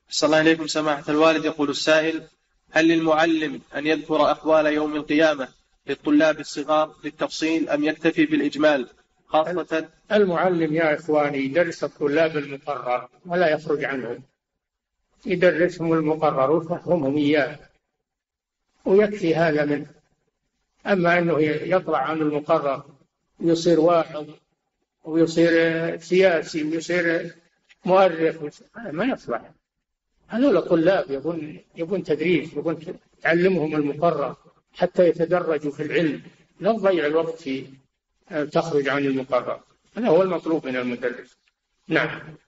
صلى الله عليكم سماحة الوالد. يقول السائل: هل للمعلم أن يذكر أحوال يوم القيامة للطلاب الصغار بالتفصيل أم يكتفي بالإجمال خاصة؟ المعلم يا إخواني يدرس الطلاب المقرر ولا يخرج عنهم، يدرسهم المقرر ويفهمهم إياه ويكفي هذا منه. أما أنه يطلع عن المقرر ويصير واعظ ويصير سياسي ويصير مؤرخ ما يصلح. هذول طلاب يبون تدريس، يبون تعلمهم المقرر حتى يتدرجوا في العلم، لا تضيع الوقت في تخرج عن المقرر. هذا هو المطلوب من المدرس. نعم.